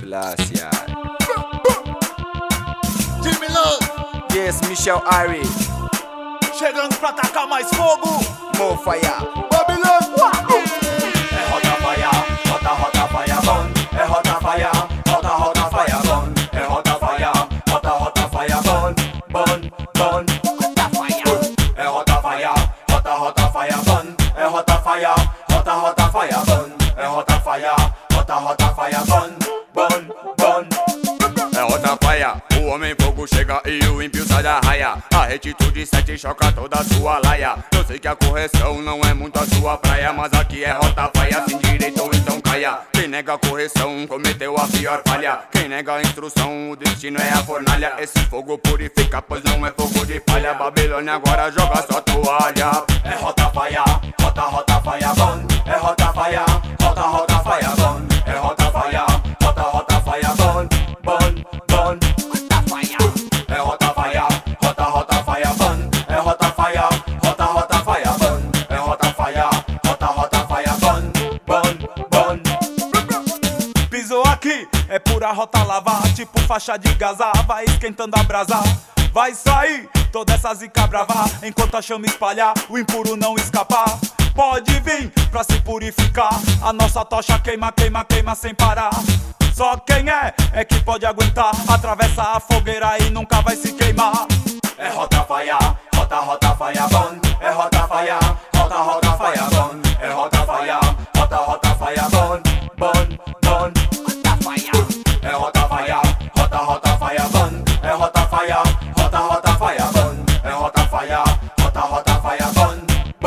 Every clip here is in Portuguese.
Selassie. Jimmy Love, Yes, Michel Ari. chegando pra tacar mais fogo. More fire. Babylon. É rota faia, rota faia bom. É rota faia, rota faia bom. É rota faia, rota faia bom. Bom. Rota faia. É rota faia, rota faia bom. É rota faia, rota faia bom. É rota faia, rota faia bom. É rota faia, o homem fogo chega e o ímpio sai da raia. A retitude 7 choca toda a sua laia. Eu sei que a correção não é muito a sua praia, mas aqui é rota faia, sem direito então caia. Quem nega a correção cometeu a pior falha. Quem nega a instrução, o destino é a fornalha. Esse fogo purifica, pois não é fogo de palha. Babilônia agora joga sua toalha. É rota faia, rota faia bom. É rota faia, rota faia bom. É rota faia, rota faia bom. Rota faia. É rota faia, rota faia bom. É rota faia, rota faia bom. É rota faia, rota faia bom. Pisou aqui, é pura rota lava. Tipo faixa de Gaza, vai esquentando a brasa. Vai sair toda essa zica brava. Enquanto a chama espalhar, o impuro não escapar. Pode vir pra se purificar. A nossa tocha queima sem parar. Só quem é que pode aguentar. Atravessa a fogueira e nunca vai se queimar. É rota faia, rota faia bom. É rota faia, rota faia bom. É rota faia, rota faia bom. Rota faia. É rota faia, rota faia bom. É rota faia, rota faia bom. É rota faia, rota faia bom.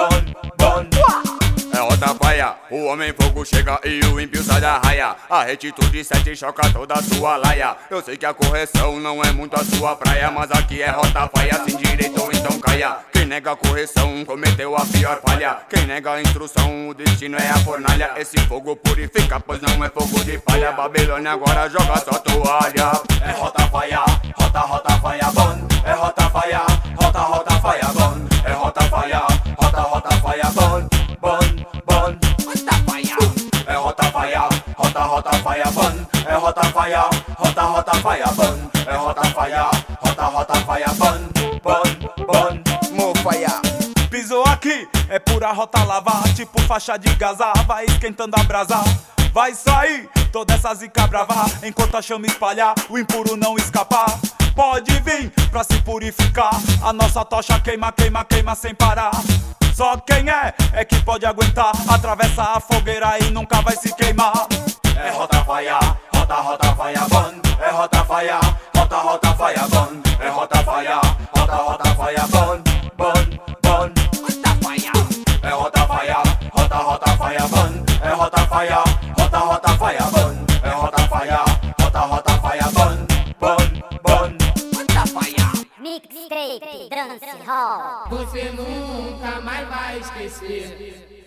É rota faia, o homem fogo chega e o ímpio sai da raia. A retitude 7 choca toda a sua laia. Eu sei que a correção não é muito a sua praia, mas aqui é rota faia, sem direito então caia. Quem nega a correção cometeu a pior falha. Quem nega a instrução, o destino é a fornalha. Esse fogo purifica, pois não é fogo de palha. Babilônia agora joga sua toalha. É rota faia, rota faia bom. É rota faia, rota faia bom. É rota faia, rota faia bom. Rota faia. É rota faia, rota faia bom. É rota faia, rota faia bom. É rota faia, rota faia bom. More fire. Pisou aqui, é pura rota lava. Tipo faixa de Gaza, vai esquentando a brasa. Vai sair toda essa zica brava. Enquanto a chama espalhar, o impuro não escapar. Pode vir pra se purificar. A nossa tocha queima sem parar. Só quem é que pode aguentar. Atravessa a fogueira e nunca vai se queimar. É rota faia, rota faia bom. É rota faia, rota faia bom. É rota faia, rota faia bom. Rota faia. É rota faia, rota faia bom. É rota faia, rota faia bom. É rota faia, rota faia bom. Rota faia. Mixtape Dance Hall. Você nunca mais vai esquecer